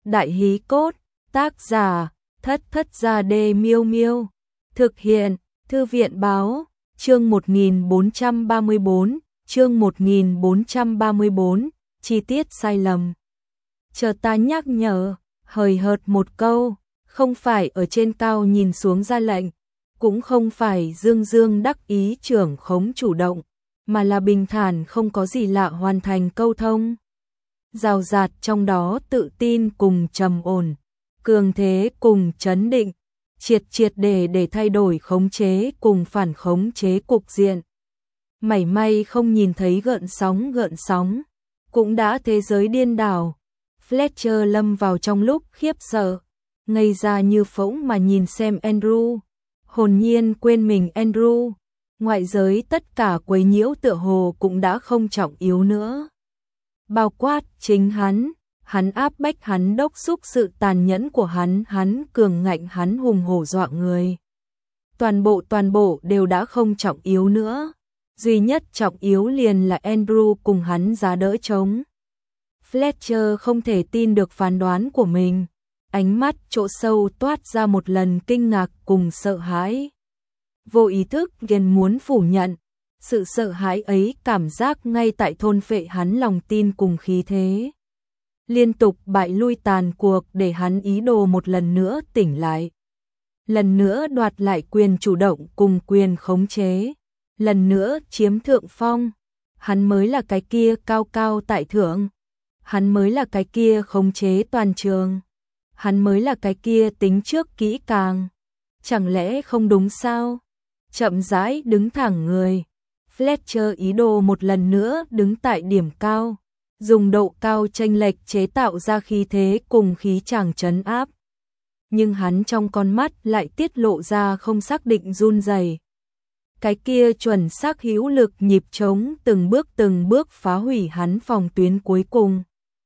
Đại hí cốt, tác giả, Thất Thất Gia Đê Miêu Miêu. Thực hiện, Thư viện báo, chương 1434, chương 1434, chi tiết sai lầm. Chờ ta nhắc nhở, hời hợt một câu, không phải ở trên cao nhìn xuống ra lệnh, cũng không phải dương dương đắc ý trưởng khống chủ động, mà là bình thản không có gì lạ hoàn thành câu thông. Rào rạt trong đó tự tin cùng trầm ổn, cường thế cùng chấn định, triệt để thay đổi khống chế cùng phản khống chế cục diện. Mảy may không nhìn thấy gợn sóng, cũng đã thế giới điên đảo. Fletcher lâm vào trong lúc khiếp sợ, ngây ra như phỗng mà nhìn xem Andrew, hồn nhiên quên mình Andrew, ngoại giới tất cả quấy nhiễu tựa hồ cũng đã không trọng yếu nữa. Bao quát chính hắn áp bách, hắn đốc thúc sự tàn nhẫn của hắn cường ngạnh, hắn hùng hổ dọa người. Toàn bộ đều đã không trọng yếu nữa. Duy nhất trọng yếu liền là Andrew cùng hắn giá đỡ chống. Fletcher không thể tin được phán đoán của mình. Ánh mắt chỗ sâu toát ra một lần kinh ngạc cùng sợ hãi. Vô ý thức liền muốn phủ nhận. Sự sợ hãi ấy cảm giác ngay tại thôn phệ hắn lòng tin cùng khí thế. Liên tục bại lui tàn cuộc để hắn ý đồ một lần nữa tỉnh lại. Lần nữa đoạt lại quyền chủ động cùng quyền khống chế. Lần nữa chiếm thượng phong. Hắn mới là cái kia cao cao tại thượng. Hắn mới là cái kia khống chế toàn trường. Hắn mới là cái kia tính trước kỹ càng. Chẳng lẽ không đúng sao? Chậm rãi đứng thẳng người. Fletcher ý đồ một lần nữa đứng tại điểm cao, dùng độ cao chênh lệch chế tạo ra khí thế cùng khí chàng trấn áp. Nhưng hắn trong con mắt lại tiết lộ ra không xác định run rẩy. Cái kia chuẩn xác hữu lực nhịp trống từng bước phá hủy hắn phòng tuyến cuối cùng.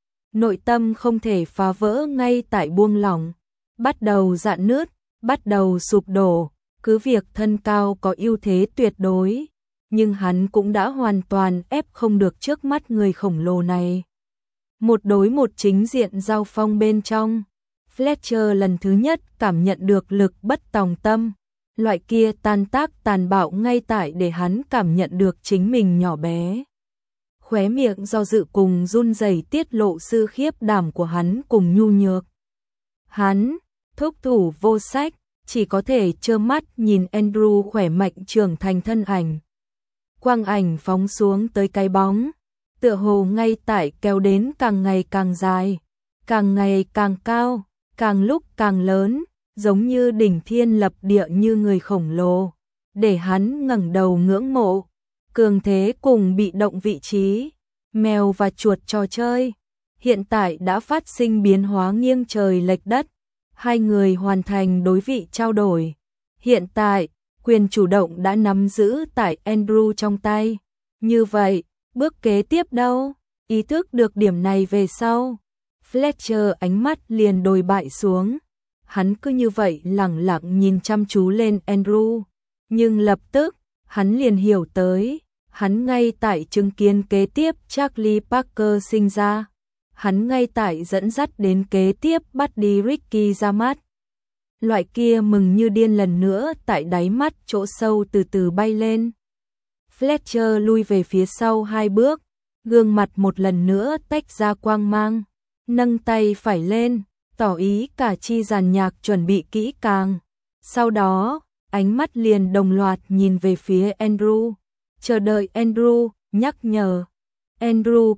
Nội tâm không thể phá vỡ ngay tại buông lỏng, bắt đầu rạn nứt, bắt đầu sụp đổ, cứ việc thân cao có ưu thế tuyệt đối. Nhưng hắn cũng đã hoàn toàn ép không được trước mắt người khổng lồ này. Một đối một chính diện giao phong bên trong, Fletcher lần thứ nhất cảm nhận được lực bất tòng tâm, loại kia tan tác tàn bạo ngay tại để hắn cảm nhận được chính mình nhỏ bé. Khóe miệng do dự cùng run rẩy tiết lộ sự khiếp đảm của hắn cùng nhu nhược. Hắn, thúc thủ vô sách, chỉ có thể trơ mắt nhìn Andrew khỏe mạnh trưởng thành thân ảnh. Quang ảnh phóng xuống tới cái bóng, tựa hồ ngay tại kéo đến càng ngày càng dài, càng ngày càng cao, càng lúc càng lớn, giống như đỉnh thiên lập địa như người khổng lồ, để hắn ngẩng đầu ngưỡng mộ. Cường thế cùng bị động vị trí, mèo và chuột trò chơi, hiện tại đã phát sinh biến hóa nghiêng trời lệch đất, hai người hoàn thành đối vị trao đổi. Hiện tại, quyền chủ động đã nắm giữ tại Andrew trong tay. Như vậy, bước kế tiếp đâu? Ý thức được điểm này về sau, Fletcher ánh mắt liền đồi bại xuống. Hắn cứ như vậy lẳng lặng nhìn chăm chú lên Andrew. Nhưng lập tức, hắn liền hiểu tới. Hắn ngay tại chứng kiến kế tiếp Charlie Parker sinh ra. Hắn ngay tại dẫn dắt đến kế tiếp bắt đi Ricky ra mắt. Loại kia mừng như điên lần nữa tại đáy mắt chỗ sâu từ từ bay lên. Fletcher lui về phía sau 2 bước, gương mặt một lần nữa tách ra quang mang, nâng tay phải lên, tỏ ý cả chi dàn nhạc chuẩn bị kỹ càng. Sau đó, ánh mắt liền đồng loạt nhìn về phía Andrew, chờ đợi Andrew nhắc nhở. Andrew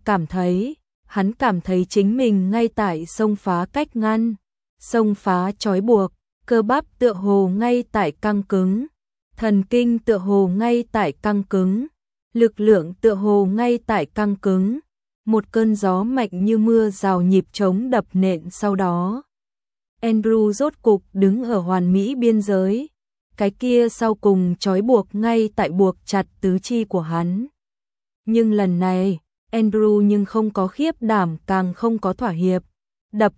hắn cảm thấy chính mình ngay tại xông phá cách ngăn, xông phá trói buộc. Cơ bắp tựa hồ ngay tại căng cứng, thần kinh tựa hồ ngay tại căng cứng, lực lượng tựa hồ ngay tại căng cứng. Một cơn gió mạnh như mưa rào nhịp trống đập nện sau đó. Andrew rốt cục đứng ở hoàn mỹ biên giới, cái kia sau cùng trói buộc ngay tại buộc chặt tứ chi của hắn. Nhưng lần này, Andrew nhưng không có khiếp đảm, càng không có thỏa hiệp. Đập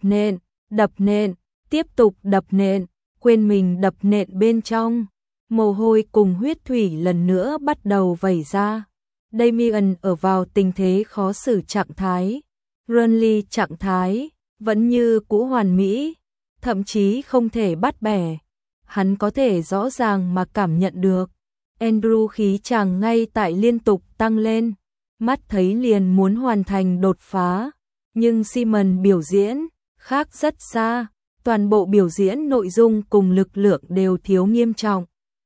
nện, tiếp tục đập nện. Quên mình đập nện bên trong, mồ hôi cùng huyết thủy lần nữa bắt đầu vẩy ra. Damien ở vào tình thế khó xử trạng thái, Burnley trạng thái, vẫn như cũ hoàn mỹ, thậm chí không thể bắt bẻ. Hắn có thể rõ ràng mà cảm nhận được. Andrew khí chàng ngay tại liên tục tăng lên, mắt thấy liền muốn hoàn thành đột phá. Nhưng Simon biểu diễn khác rất xa, toàn bộ biểu diễn nội dung cùng lực lượng đều thiếu nghiêm trọng.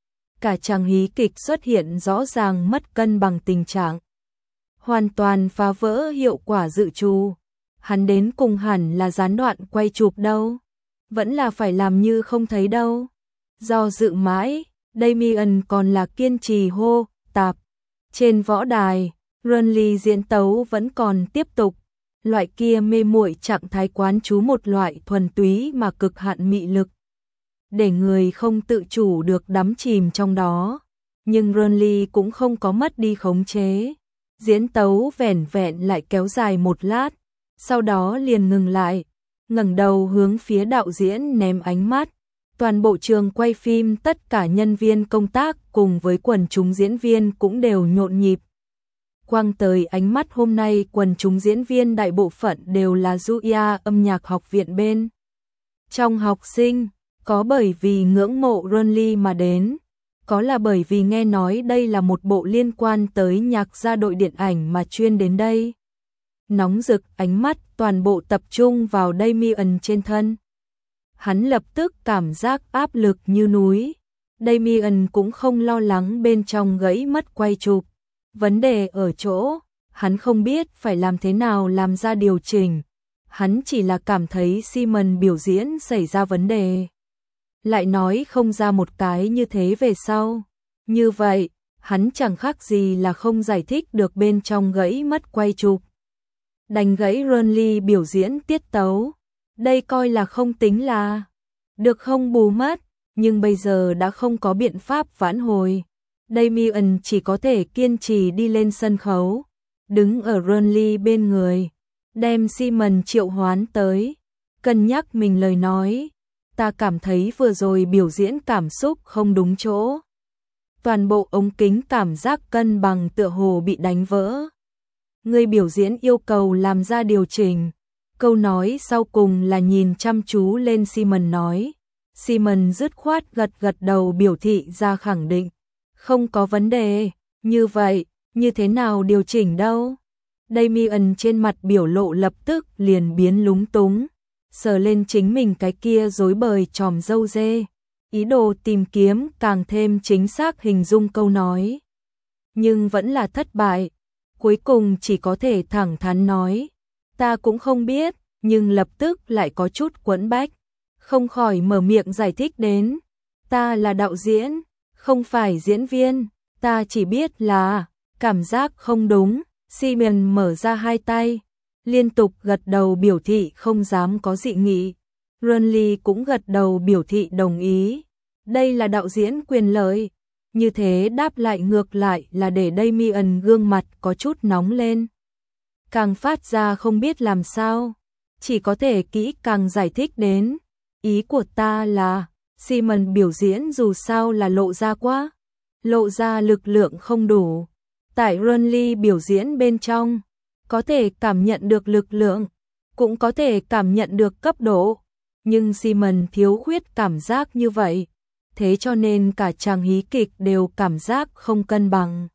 Cả chàng hí kịch xuất hiện rõ ràng mất cân bằng tình trạng, hoàn toàn phá vỡ hiệu quả dự trù. Hắn đến cùng hẳn là gián đoạn quay chụp đâu, vẫn là phải làm như không thấy đâu. Do dự mãi, Damien còn là kiên trì hô tạp. Trên võ đài, Renly diễn tấu vẫn còn tiếp tục. Loại kia mê muội trạng thái quán trú một loại thuần túy mà cực hạn mị lực, để người không tự chủ được đắm chìm trong đó. Nhưng Renly cũng không có mất đi khống chế. Diễn tấu vẻn vẹn lại kéo dài một lát, sau đó liền ngừng lại, ngẩng đầu hướng phía đạo diễn ném ánh mắt. Toàn bộ trường quay phim, tất cả nhân viên công tác cùng với quần chúng diễn viên cũng đều nhộn nhịp. Quang tới ánh mắt hôm nay quần chúng diễn viên đại bộ phận đều là Juilliard âm nhạc học viện bên trong học sinh, có bởi vì ngưỡng mộ Renly mà đến, có là bởi vì nghe nói đây là một bộ liên quan tới nhạc gia đội điện ảnh mà chuyên đến đây. Nóng rực ánh mắt toàn bộ tập trung vào Damien trên thân. Hắn lập tức cảm giác áp lực như núi. Damien cũng không lo lắng bên trong gãy mất quay chụp. Vấn đề ở chỗ, hắn không biết phải làm thế nào làm ra điều chỉnh. Hắn chỉ là cảm thấy Simon biểu diễn xảy ra vấn đề. Lại nói không ra một cái như thế về sau. Như vậy, hắn chẳng khác gì là không giải thích được bên trong gãy mất quay chụp. Đành gãy Renly biểu diễn tiết tấu. Đây coi là không tính là được không bù mất, nhưng bây giờ đã không có biện pháp vãn hồi. Damien chỉ có thể kiên trì đi lên sân khấu, đứng ở Renly bên người, đem Simon triệu hoán tới, cân nhắc mình lời nói. Ta cảm thấy vừa rồi biểu diễn cảm xúc không đúng chỗ. Toàn bộ ống kính cảm giác cân bằng tựa hồ bị đánh vỡ. Người biểu diễn yêu cầu làm ra điều chỉnh. Câu nói sau cùng là nhìn chăm chú lên Simon nói. Simon dứt khoát gật gật đầu biểu thị ra khẳng định. Không có vấn đề, như vậy, như thế nào điều chỉnh đâu? Damien trên mặt biểu lộ lập tức liền biến lúng túng, sờ lên chính mình cái kia rối bời chòm râu dê, ý đồ tìm kiếm càng thêm chính xác hình dung câu nói. Nhưng vẫn là thất bại, cuối cùng chỉ có thể thẳng thắn nói. Ta cũng không biết, nhưng lập tức lại có chút quẫn bách, không khỏi mở miệng giải thích đến. Ta là đạo diễn, không phải diễn viên, ta chỉ biết là cảm giác không đúng. Simon mở ra hai tay, liên tục gật đầu biểu thị không dám có dị nghị. Renly cũng gật đầu biểu thị đồng ý. Đây là đạo diễn quyền lợi. Như thế đáp lại ngược lại là để Damien gương mặt có chút nóng lên. Càng phát ra không biết làm sao, chỉ có thể kỹ càng giải thích đến. Ý của ta là, Simon biểu diễn dù sao là lộ ra quá, lộ ra lực lượng không đủ. Tại Renly biểu diễn bên trong, có thể cảm nhận được lực lượng, cũng có thể cảm nhận được cấp độ, nhưng Simon thiếu khuyết cảm giác như vậy, thế cho nên cả chàng hí kịch đều cảm giác không cân bằng.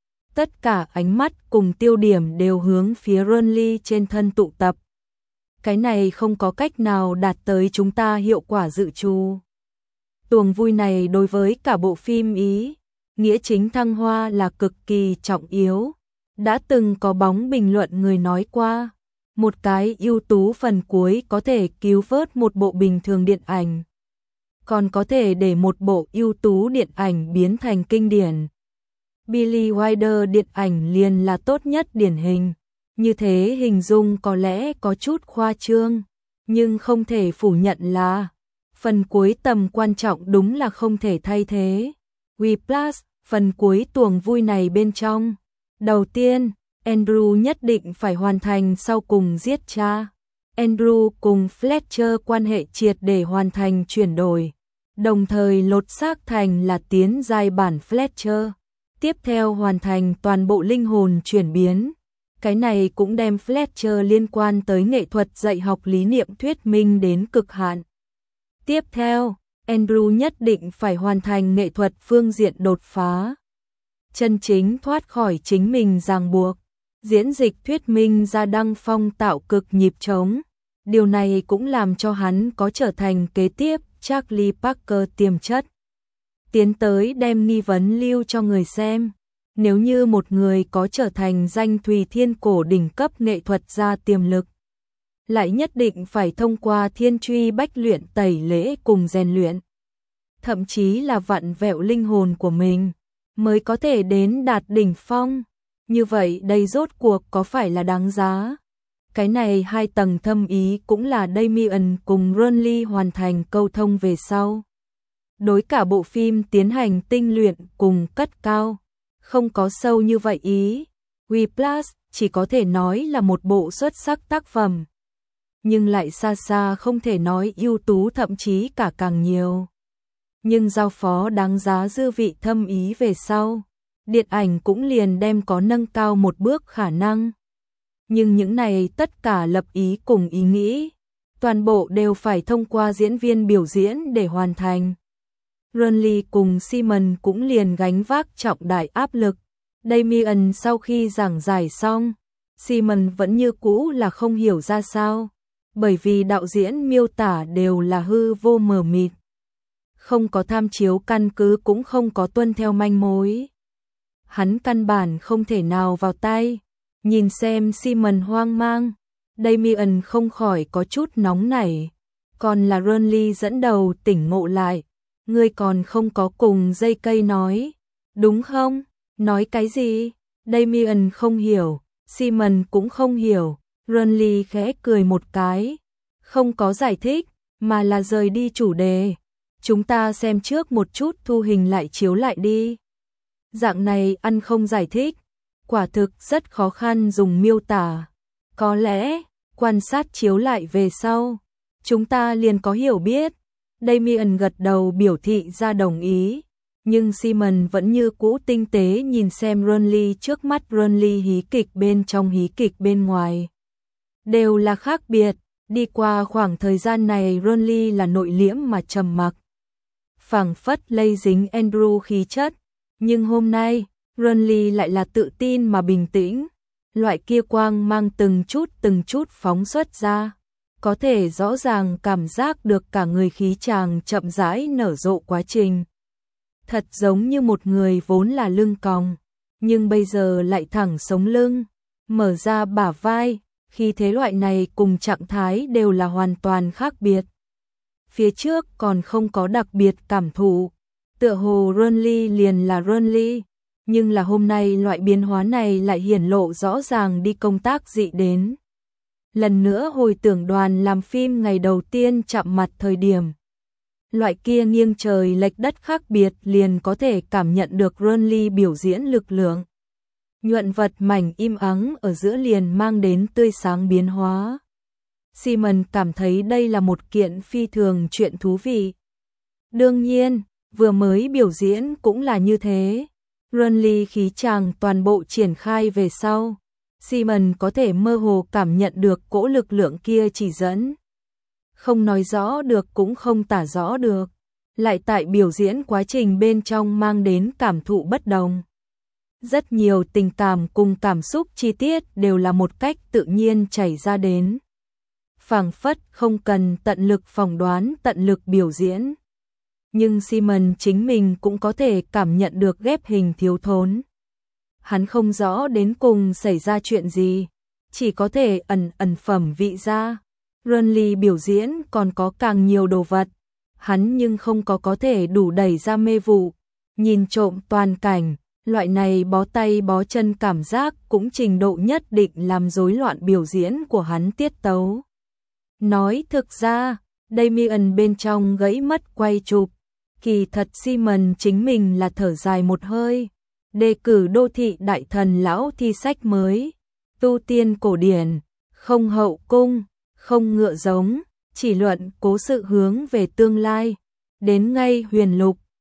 Tất cả ánh mắt cùng tiêu điểm đều hướng phía Renly trên thân tụ tập. Cái này không có cách nào đạt tới chúng ta hiệu quả dự trù. Tuồng vui này đối với cả bộ phim ý, nghĩa chính thăng hoa là cực kỳ trọng yếu. Đã từng có bóng bình luận người nói qua, một cái ưu tú phần cuối có thể cứu vớt một bộ bình thường điện ảnh, còn có thể để một bộ ưu tú điện ảnh biến thành kinh điển. Billy Wilder điện ảnh liền là tốt nhất điển hình. Như thế hình dung có lẽ có chút khoa trương, nhưng không thể phủ nhận là phần cuối tầm quan trọng đúng là không thể thay thế. Whiplash, phần cuối tuồng vui này bên trong. Đầu tiên, Andrew nhất định phải hoàn thành sau cùng giết cha. Andrew cùng Fletcher quan hệ triệt để hoàn thành chuyển đổi, đồng thời lột xác thành là tiến giai bản Fletcher. Tiếp theo hoàn thành toàn bộ linh hồn chuyển biến. Cái này cũng đem Fletcher liên quan tới nghệ thuật dạy học lý niệm thuyết minh đến cực hạn. Tiếp theo, Andrew nhất định phải hoàn thành nghệ thuật phương diện đột phá. Chân chính thoát khỏi chính mình ràng buộc, diễn dịch thuyết minh ra đăng phong tạo cực nhịp trống. Điều này cũng làm cho hắn có trở thành kế tiếp Charlie Parker tiềm chất. Tiến tới đem nghi vấn lưu cho người xem. Nếu như một người có trở thành danh thùy thiên cổ đỉnh cấp nghệ thuật gia tiềm lực, lại nhất định phải thông qua thiên truy bách luyện tẩy lễ cùng rèn luyện, thậm chí là vặn vẹo linh hồn của mình, mới có thể đến đạt đỉnh phong. Như vậy đây rốt cuộc có phải là đáng giá? Cái này hai tầng thâm ý cũng là Damian cùng Ronly hoàn thành câu thông về sau. Đối cả bộ phim tiến hành tinh luyện cùng cất cao. Không có sâu như vậy ý. Whiplash chỉ có thể nói là một bộ xuất sắc tác phẩm, nhưng lại xa xa không thể nói ưu tú, thậm chí cả càng nhiều. Nhưng giao phó đáng giá dư vị thâm ý về sau, điện ảnh cũng liền đem có nâng cao một bước khả năng. Nhưng những này tất cả lập ý cùng ý nghĩ, toàn bộ đều phải thông qua diễn viên biểu diễn để hoàn thành. Ronly cùng Simon cũng liền gánh vác trọng đại áp lực. Damian sau khi giảng giải xong, Simon vẫn như cũ là không hiểu ra sao, bởi vì đạo diễn miêu tả đều là hư vô mờ mịt, không có tham chiếu căn cứ, cũng không có tuân theo manh mối. Hắn căn bản không thể nào vào tay. Nhìn xem Simon hoang mang, Damian không khỏi có chút nóng nảy. Còn là Ronly dẫn đầu tỉnh ngộ lại. Ngươi còn không có cùng dây cây nói, đúng không? Nói cái gì? Damian không hiểu, Simon cũng không hiểu. Ronly khẽ cười một cái, không có giải thích, mà là rời đi chủ đề. Chúng ta xem trước một chút thu hình lại chiếu lại đi. Dạng này ăn không giải thích, quả thực rất khó khăn dùng miêu tả. Có lẽ, quan sát chiếu lại về sau, chúng ta liền có hiểu biết. Damian gật đầu biểu thị ra đồng ý, nhưng Simon vẫn như cũ tinh tế nhìn xem Ronly trước mắt. Ronly hí kịch bên trong, hí kịch bên ngoài đều là khác biệt. Đi qua khoảng thời gian này, Ronly là nội liễm mà trầm mặc, phảng phất lây dính Andrew khí chất, nhưng hôm nay, Ronly lại là tự tin mà bình tĩnh, loại kia quang mang từng chút phóng xuất ra. Có thể rõ ràng cảm giác được cả người khí chàng chậm rãi nở rộ quá trình. Thật giống như một người vốn là lưng còng, nhưng bây giờ lại thẳng sống lưng, mở ra bả vai, khi thế loại này cùng trạng thái đều là hoàn toàn khác biệt. Phía trước còn không có đặc biệt cảm thụ, tựa hồ Ronly liền là Ronly, nhưng là hôm nay loại biến hóa này lại hiển lộ rõ ràng đi công tác dị đến. Lần nữa hồi tưởng đoàn làm phim ngày đầu tiên chạm mặt thời điểm, loại kia nghiêng trời lệch đất khác biệt liền có thể cảm nhận được Ronly biểu diễn lực lượng. Nhuận vật mảnh im ắng ở giữa liền mang đến tươi sáng biến hóa. Simon cảm thấy đây là một kiện phi thường chuyện thú vị. Đương nhiên, vừa mới biểu diễn cũng là như thế. Ronly khí chàng toàn bộ triển khai về sau, Simon có thể mơ hồ cảm nhận được cỗ lực lượng kia chỉ dẫn. Không nói rõ được cũng không tả rõ được, lại tại biểu diễn quá trình bên trong mang đến cảm thụ bất đồng. Rất nhiều tình cảm cùng cảm xúc chi tiết đều là một cách tự nhiên chảy ra đến. Phảng phất không cần tận lực phỏng đoán, tận lực biểu diễn. Nhưng Simon chính mình cũng có thể cảm nhận được ghép hình thiếu thốn. Hắn không rõ đến cùng xảy ra chuyện gì, chỉ có thể ẩn phẩm vị ra. Ronly biểu diễn còn có càng nhiều đồ vật, hắn nhưng không có thể đủ đẩy ra mê vụ, nhìn trộm toàn cảnh, loại này bó tay bó chân cảm giác cũng trình độ nhất định làm rối loạn biểu diễn của hắn tiết tấu. Nói thực ra, Damian bên trong gãy mất quay chụp, kỳ thật Simon chính mình là thở dài một hơi. Đề cử đô thị đại thần lão thi sách mới, tu tiên cổ điển, không hậu cung, không ngựa giống, chỉ luận cố sự hướng về tương lai, đến ngay huyền lục,